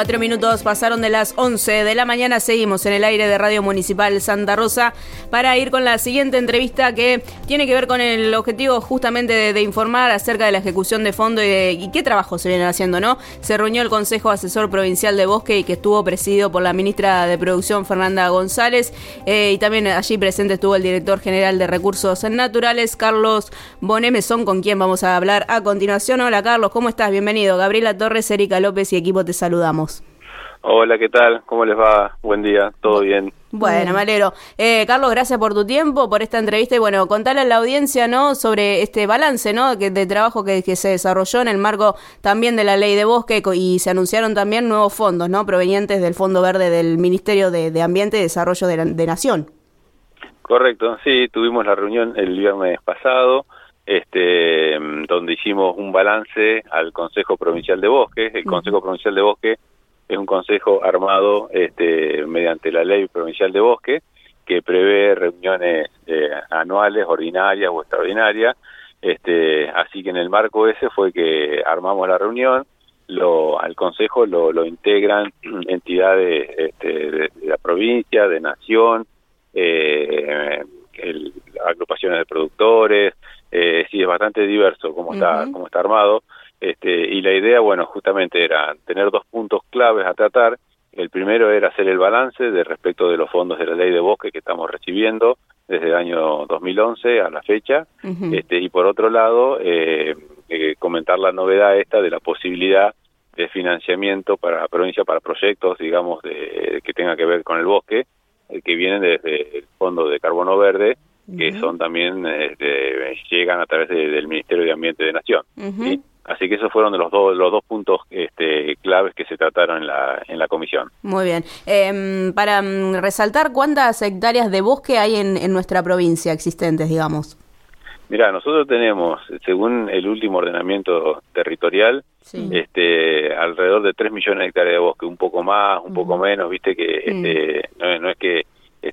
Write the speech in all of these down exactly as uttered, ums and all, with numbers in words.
Cuatro minutos pasaron de las once de la mañana. Seguimos en el aire de Radio Municipal Santa Rosa para ir con la siguiente entrevista que tiene que ver con el objetivo justamente de, de informar acerca de la ejecución de fondo y, de, y qué trabajo se vienen haciendo, ¿no? Se reunió el Consejo Asesor Provincial de Bosque y que estuvo presidido por la ministra de Producción, Fernanda González, eh, y también allí presente estuvo el director general de Recursos Naturales, Carlos Bonemesón, con quien vamos a hablar a continuación. Hola Carlos, ¿cómo estás? Bienvenido. Gabriela Torres, Erika López y equipo te saludamos. Hola, ¿qué tal? ¿Cómo les va? Buen día, ¿todo bien? Bueno, me alegro. Eh, Carlos, gracias por tu tiempo, por esta entrevista y bueno, contale a la audiencia, ¿no?, sobre este balance, ¿no?, que, de trabajo que, que se desarrolló en el marco también de la Ley de Bosque y se anunciaron también nuevos fondos, ¿no?, provenientes del Fondo Verde del Ministerio de, de Ambiente y Desarrollo de, la, de Nación. Correcto, sí, tuvimos la reunión el viernes pasado, este, donde hicimos un balance al Consejo Provincial de Bosque. El Consejo uh-huh. Provincial de Bosque es un consejo armado este, mediante la Ley Provincial de Bosque, que prevé reuniones eh, anuales, ordinarias o extraordinarias. Este, así que en el marco ese fue que armamos la reunión. Lo, al consejo lo, lo integran entidades este, de, de la provincia, de nación, eh, el, agrupaciones de productores. Eh, sí, es bastante diverso como está, uh-huh. como está armado. Este, y la idea, bueno, justamente era tener dos puntos claves a tratar. El primero era hacer el balance de respecto de los fondos de la Ley de Bosque que estamos recibiendo desde el año dos mil once a la fecha. Uh-huh. Este, y por otro lado, eh, eh, comentar la novedad esta de la posibilidad de financiamiento para la provincia, para proyectos, digamos, de, que tengan que ver con el bosque, eh, que vienen desde el Fondo de Carbono Verde, que uh-huh. son también, este, llegan a través de, del Ministerio de Ambiente de Nación. Uh-huh. ¿Sí? Así que esos fueron de los dos los dos puntos este, claves que se trataron en la en la comisión. Muy bien. Eh, para um, resaltar, ¿cuántas hectáreas de bosque hay en, en nuestra provincia existentes, digamos? Mirá, nosotros tenemos, según el último ordenamiento territorial, sí. este, alrededor de tres millones de hectáreas de bosque, un poco más, un uh-huh. poco menos, viste que este, uh-huh. no, no es que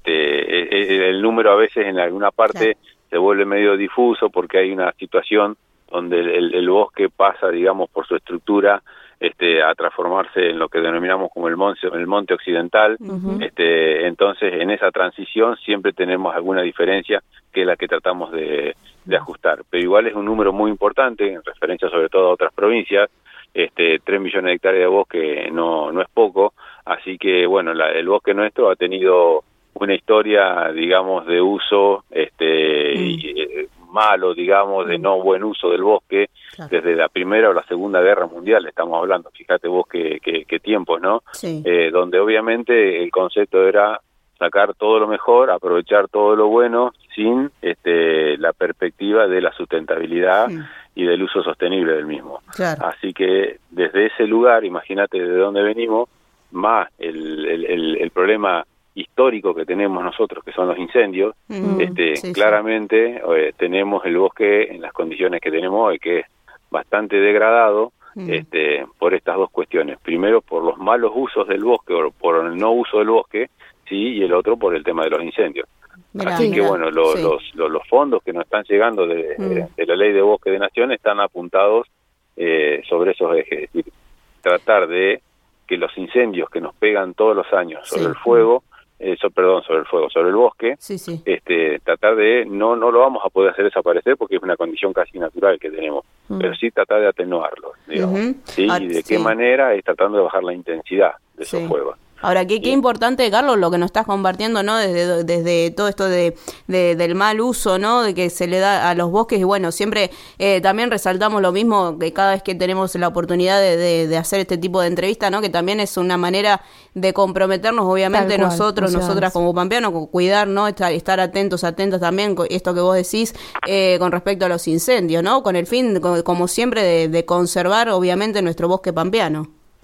este el número a veces en alguna parte claro. se vuelve medio difuso porque hay una situación donde el, el, el bosque pasa, digamos, por su estructura este, a transformarse en lo que denominamos como el monte, el monte occidental. Uh-huh. este, entonces, en esa transición siempre tenemos alguna diferencia que es la que tratamos de, de ajustar. Pero igual es un número muy importante, en referencia sobre todo a otras provincias. Este, tres millones de hectáreas de bosque no, no es poco, así que, bueno, la, el bosque nuestro ha tenido una historia, digamos, de uso este mm. y, eh, malo, digamos, de no buen uso del bosque, claro. desde la Primera o la Segunda Guerra Mundial estamos hablando, fíjate vos qué, qué, qué tiempos, ¿no? Sí. Eh, donde obviamente el concepto era sacar todo lo mejor, aprovechar todo lo bueno, sin este la perspectiva de la sustentabilidad mm. y del uso sostenible del mismo. Claro. Así que desde ese lugar, imagínate de dónde venimos, más el, el, el, el problema histórico que tenemos nosotros, que son los incendios, mm, este, sí, claramente sí. Eh, tenemos el bosque en las condiciones que tenemos hoy, que es bastante degradado mm. este, por estas dos cuestiones. Primero, por los malos usos del bosque, o por el no uso del bosque, sí, y el otro por el tema de los incendios. Mirá, Así mirá, que, bueno, lo, sí. los, los, los fondos que nos están llegando de, mm. de, de la Ley de Bosque de Nación están apuntados eh, sobre esos ejes. Es decir, tratar de que los incendios que nos pegan todos los años sobre sí. el fuego, Eso, perdón, sobre el fuego, sobre el bosque, sí, sí. este tratar de, no no lo vamos a poder hacer desaparecer porque es una condición casi natural que tenemos, uh-huh. pero sí tratar de atenuarlo, digamos, uh-huh. ¿sí? Ah, y de sí. qué manera es tratando de bajar la intensidad de esos sí. fuegos. Ahora, qué, qué importante, Carlos, lo que nos estás compartiendo, ¿no? Desde, desde todo esto de, de del mal uso, ¿no? De que se le da a los bosques. Y bueno, siempre eh, también resaltamos lo mismo que cada vez que tenemos la oportunidad de, de, de hacer este tipo de entrevista, ¿no? Que también es una manera de comprometernos, obviamente, cual, nosotros, nosotras como pampeanos, con cuidar, ¿no? Estar, estar atentos, atentas también, con esto que vos decís, eh, con respecto a los incendios, ¿no? Con el fin, con, como siempre, de, de conservar, obviamente, nuestro bosque pampeano.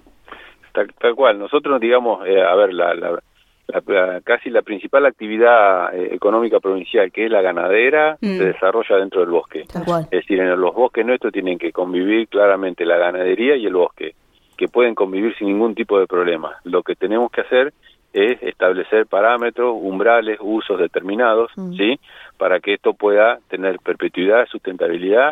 Tal, tal cual, nosotros digamos, eh, a ver, la, la, la, la casi la principal actividad eh, económica provincial, que es la ganadera, mm. se desarrolla dentro del bosque. Es decir, en los bosques nuestros tienen que convivir claramente la ganadería y el bosque, que pueden convivir sin ningún tipo de problema. Lo que tenemos que hacer es establecer parámetros, umbrales, usos determinados, mm. ¿sí? Para que esto pueda tener perpetuidad, sustentabilidad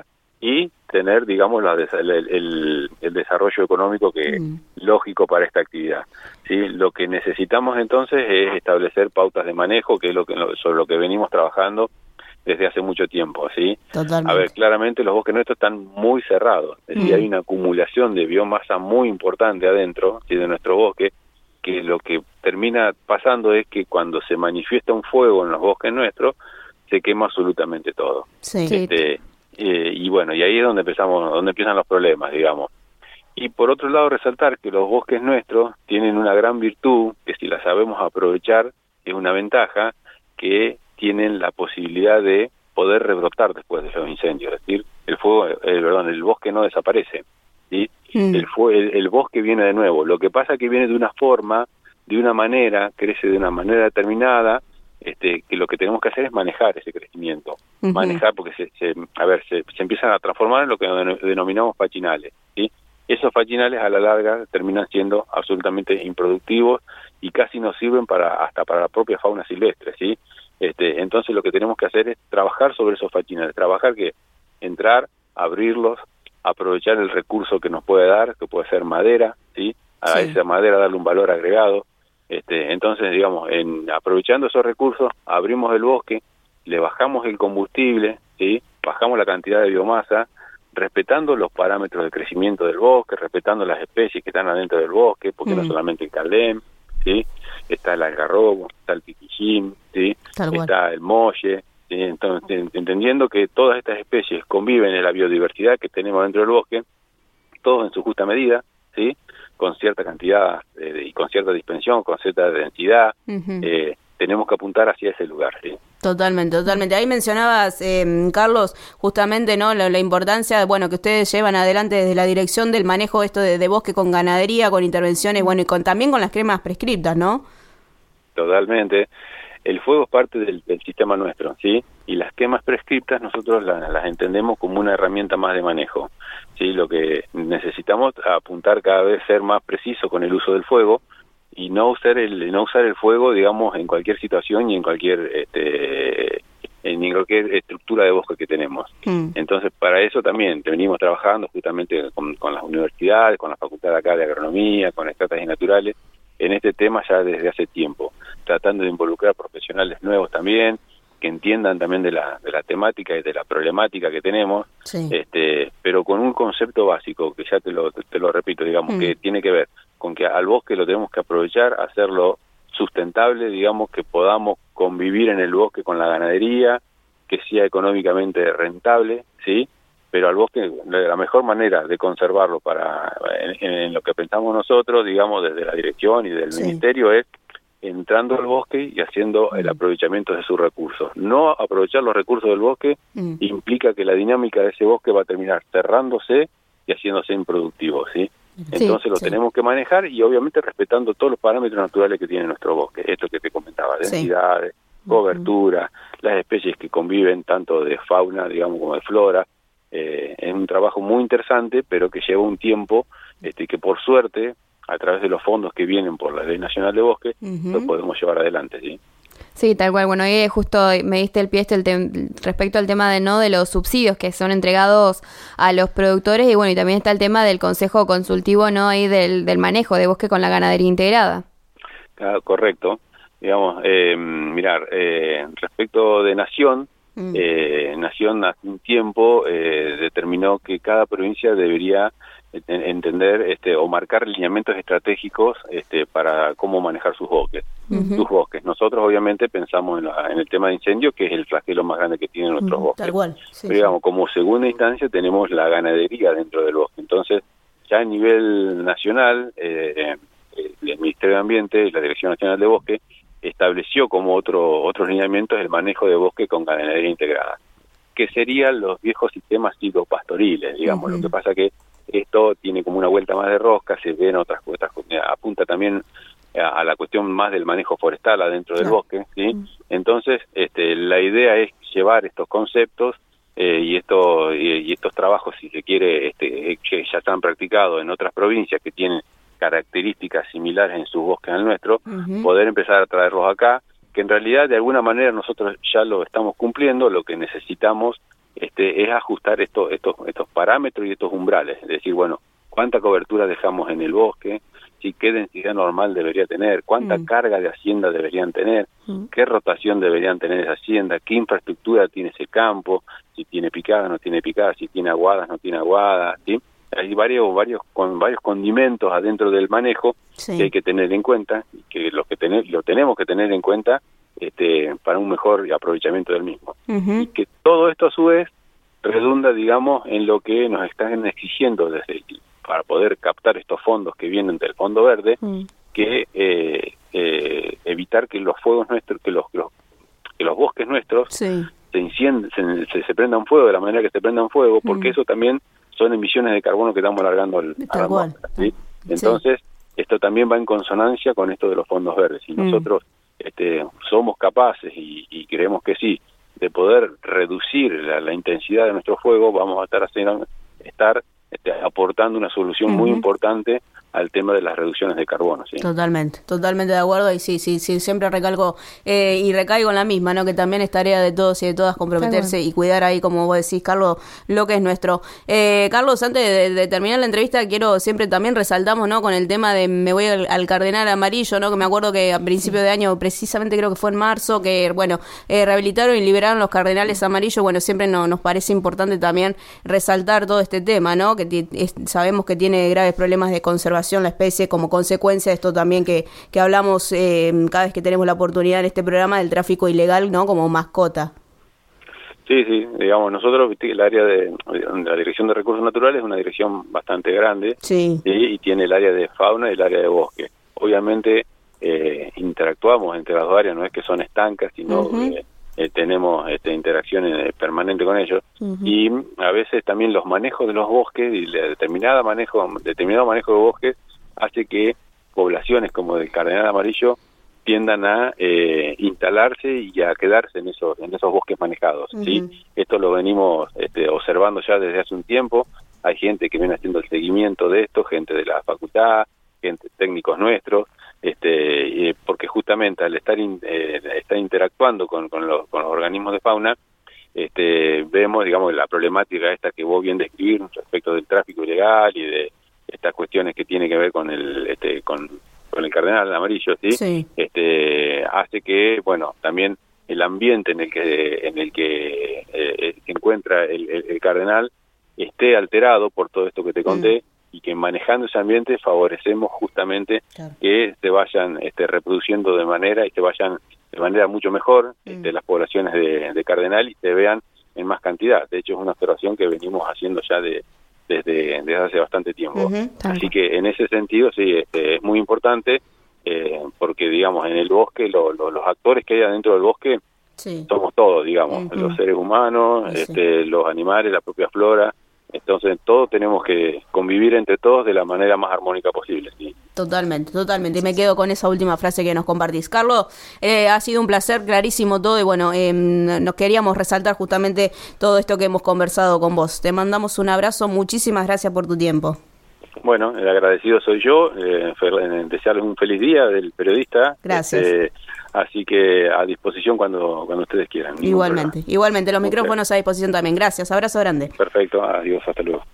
y tener, digamos, la, el, el, el desarrollo económico que mm. lógico para esta actividad. ¿Sí? Lo que necesitamos entonces es establecer pautas de manejo, que es lo que sobre lo que venimos trabajando desde hace mucho tiempo, ¿sí? Totalmente. A ver, claramente los bosques nuestros están muy cerrados, es decir, mm. hay una acumulación de biomasa muy importante adentro, ¿sí? de nuestro bosque, que lo que termina pasando es que cuando se manifiesta un fuego en los bosques nuestros, se quema absolutamente todo. Sí. Este, eh, y bueno, y ahí es donde empezamos, donde empiezan los problemas, digamos. Y por otro lado, resaltar que los bosques nuestros tienen una gran virtud, que si la sabemos aprovechar, es una ventaja, que tienen la posibilidad de poder rebrotar después de los incendios, es decir, el fuego, el, perdón, el bosque no desaparece, ¿sí? Mm. El, el, el bosque viene de nuevo, lo que pasa es que viene de una forma, de una manera, crece de una manera determinada, este, que lo que tenemos que hacer es manejar ese crecimiento, uh-huh. manejar porque se, se a ver, se, se empiezan a transformar en lo que denominamos fachinales, ¿sí? Esos fachinales a la larga terminan siendo absolutamente improductivos y casi no sirven para hasta para la propia fauna silvestre, ¿sí? Este, entonces lo que tenemos que hacer es trabajar sobre esos fachinales, trabajar que entrar, abrirlos, aprovechar el recurso que nos puede dar, que puede ser madera, ¿sí? A sí. esa madera darle un valor agregado. Este, entonces, digamos, en aprovechando esos recursos, abrimos el bosque, le bajamos el combustible, ¿sí? Bajamos la cantidad de biomasa, respetando los parámetros de crecimiento del bosque, respetando las especies que están adentro del bosque, porque mm. no solamente el caldén, ¿sí? Está el algarrobo, está el piquillín, ¿sí? Está el molle, ¿sí? Entonces, entendiendo que todas estas especies conviven en la biodiversidad que tenemos dentro del bosque, todos en su justa medida, ¿sí? Con cierta cantidad eh, y con cierta dispensión, con cierta densidad, uh-huh. eh, tenemos que apuntar hacia ese lugar, ¿sí? Totalmente, totalmente. Ahí mencionabas, eh, Carlos, justamente, ¿no? La, la importancia, bueno, que ustedes llevan adelante desde la dirección del manejo esto de, de bosque con ganadería, con intervenciones, bueno, y con también con las quemas prescriptas, ¿no? Totalmente. El fuego es parte del, del sistema nuestro, ¿sí? Y las quemas prescriptas nosotros la, las entendemos como una herramienta más de manejo, ¿sí? Lo que necesitamos apuntar cada vez ser más preciso con el uso del fuego y no usar el no usar el fuego, digamos, en cualquier situación y en cualquier este en cualquier estructura de bosque que tenemos. Mm. Entonces, para eso también venimos trabajando justamente con, con las universidades, con la facultad de acá de agronomía, con estrategias naturales, en este tema ya desde hace tiempo, tratando de involucrar profesionales nuevos también, que entiendan también de la de la temática y de la problemática que tenemos, sí. este pero con un concepto básico, que ya te lo te lo repito, digamos, mm. que tiene que ver con que al bosque lo tenemos que aprovechar, hacerlo sustentable, digamos, que podamos convivir en el bosque con la ganadería, que sea económicamente rentable, ¿sí? Pero al bosque, la mejor manera de conservarlo para en, en lo que pensamos nosotros, digamos, desde la dirección y del sí. ministerio, es entrando al bosque y haciendo mm. el aprovechamiento de sus recursos. No aprovechar los recursos del bosque mm. implica que la dinámica de ese bosque va a terminar cerrándose y haciéndose improductivo, ¿sí? Entonces sí, lo sí. tenemos que manejar y obviamente respetando todos los parámetros naturales que tiene nuestro bosque, esto que te comentaba, densidades, sí. cobertura, uh-huh. las especies que conviven tanto de fauna, digamos, como de flora. Eh, es un trabajo muy interesante, pero que lleva un tiempo, este, que por suerte, a través de los fondos que vienen por la Ley Nacional de Bosque, uh-huh. lo podemos llevar adelante, ¿sí? Sí, tal cual. Bueno, ahí justo me diste el pie este el te- respecto al tema de no de los subsidios que son entregados a los productores y bueno, y también está el tema del consejo consultivo, ¿no? Ahí del, del manejo de bosque con la ganadería integrada. Ah, correcto. Digamos, eh, mirar, eh, respecto de Nación, mm. eh, Nación hace un tiempo eh, determinó que cada provincia debería entender este o marcar lineamientos estratégicos este para cómo manejar sus bosques, uh-huh. sus bosques. Nosotros obviamente pensamos en, la, en el tema de incendio, que es el flagelo más grande que tienen nuestros uh-huh. bosques. Tal cual. Sí, Pero digamos, sí. como segunda instancia tenemos la ganadería dentro del bosque. Entonces, ya a nivel nacional, eh, el Ministerio de Ambiente y la Dirección Nacional de Bosque estableció como otro otros lineamientos el manejo de bosque con ganadería integrada, que serían los viejos sistemas silvopastoriles, digamos. Uh-huh. Lo que pasa que esto tiene como una vuelta más de rosca, se ven otras cosas, apunta también a, a la cuestión más del manejo forestal adentro del claro. bosque, ¿sí? Mm. Entonces, este, la idea es llevar estos conceptos eh, y, esto, y, y estos trabajos, si se quiere, este, que ya están practicados en otras provincias que tienen características similares en sus bosques al nuestro, uh-huh. poder empezar a traerlos acá, que en realidad de alguna manera nosotros ya lo estamos cumpliendo, lo que necesitamos este, es ajustar estos, estos, estos parámetros y estos umbrales, es decir, bueno, cuánta cobertura dejamos en el bosque, si qué densidad normal debería tener, cuánta mm. carga de hacienda deberían tener, mm. qué rotación deberían tener esa hacienda, qué infraestructura tiene ese campo, si tiene picadas, no tiene picadas, si tiene aguadas, no tiene aguadas, ¿sí? Hay varios, varios, con varios condimentos adentro del manejo sí. que hay que tener en cuenta, y que los que tener, lo tenemos que tener en cuenta este, para un mejor aprovechamiento del mismo. Uh-huh. Y que todo esto a su vez redunda, digamos, en lo que nos están exigiendo desde el, para poder captar estos fondos que vienen del Fondo Verde, mm. que eh, eh, evitar que los fuegos nuestros, que los, los que los bosques nuestros sí. se encienden, se, se, se prendan fuego de la manera que se prendan fuego, porque mm. eso también son emisiones de carbono que estamos alargando al, a la atmósfera, ¿sí? Entonces, sí. esto también va en consonancia con esto de los fondos verdes. Si mm. nosotros este, somos capaces, y, y creemos que sí, de poder reducir la, la intensidad de nuestro fuego, vamos a estar haciendo, estar este, aportando una solución uh-huh. muy importante al tema de las reducciones de carbono, ¿sí? Totalmente, totalmente de acuerdo, y sí, sí, sí, siempre recalco eh, y recaigo en la misma, ¿no? Que también es tarea de todos y de todas comprometerse bueno. y cuidar ahí, como vos decís, Carlos, lo que es nuestro. Eh, Carlos, antes de, de terminar la entrevista, quiero siempre también resaltamos, ¿no? Con el tema de me voy al, al Cardenal Amarillo, ¿no? Que me acuerdo que a principio sí. de año, precisamente creo que fue en marzo, que, bueno, eh, rehabilitaron y liberaron los Cardenales Amarillos. Bueno, siempre no, nos parece importante también resaltar todo este tema, ¿no? Que t- es, sabemos que tiene graves problemas de conservación la especie como consecuencia de esto también que, que hablamos eh, cada vez que tenemos la oportunidad en este programa del tráfico ilegal, ¿no? Como mascota. Sí, sí, digamos, nosotros, el área de la Dirección de Recursos Naturales es una dirección bastante grande sí. ¿sí? y tiene el área de fauna y el área de bosque. Obviamente eh, interactuamos entre las dos áreas, no es que son estancas, sino uh-huh. eh, eh, tenemos este, interacciones permanentes con ellos uh-huh. y a veces también los manejos de los bosques y la determinada manejo, determinado manejo de bosques hace que poblaciones como el Cardenal Amarillo tiendan a eh, instalarse y a quedarse en esos en esos bosques manejados. Uh-huh. ¿sí? Esto lo venimos este, observando ya desde hace un tiempo. Hay gente que viene haciendo el seguimiento de esto, gente de la facultad, gente técnicos nuestros, este, eh, porque justamente al estar in, eh, estar interactuando con, con, los, con los organismos de fauna, este, vemos, digamos, la problemática esta que vos bien describís respecto del tráfico ilegal y de estas cuestiones que tiene que ver con el este, con, con el Cardenal Amarillo, ¿sí? Sí. Este, hace que, bueno, también el ambiente en el que en el que eh, se encuentra el, el, el Cardenal esté alterado por todo esto que te conté. Mm. Y que manejando ese ambiente favorecemos justamente claro. que se vayan este, reproduciendo de manera y se vayan de manera mucho mejor mm. este, las poblaciones de, de Cardenal y se vean en más cantidad. De hecho, es una observación que venimos haciendo ya de desde, desde hace bastante tiempo. Uh-huh, Así que en ese sentido, sí, este, es muy importante eh, porque, digamos, en el bosque, lo, lo, los actores que hay adentro del bosque sí. somos todos, digamos, uh-huh. los seres humanos, sí. este, los animales, la propia flora. Entonces, todos tenemos que convivir entre todos de la manera más armónica posible. ¿Sí? Totalmente, totalmente. Y me quedo con esa última frase que nos compartís. Carlos, eh, ha sido un placer, clarísimo todo. Y bueno, eh, nos queríamos resaltar justamente todo esto que hemos conversado con vos. Te mandamos un abrazo. Muchísimas gracias por tu tiempo. Bueno, el agradecido soy yo. Eh, desearles un feliz día del periodista. Gracias. Este, así que a disposición cuando cuando ustedes quieran. Igualmente, igualmente. Los okay. micrófonos a disposición también. Gracias, abrazo grande. Perfecto, adiós, hasta luego.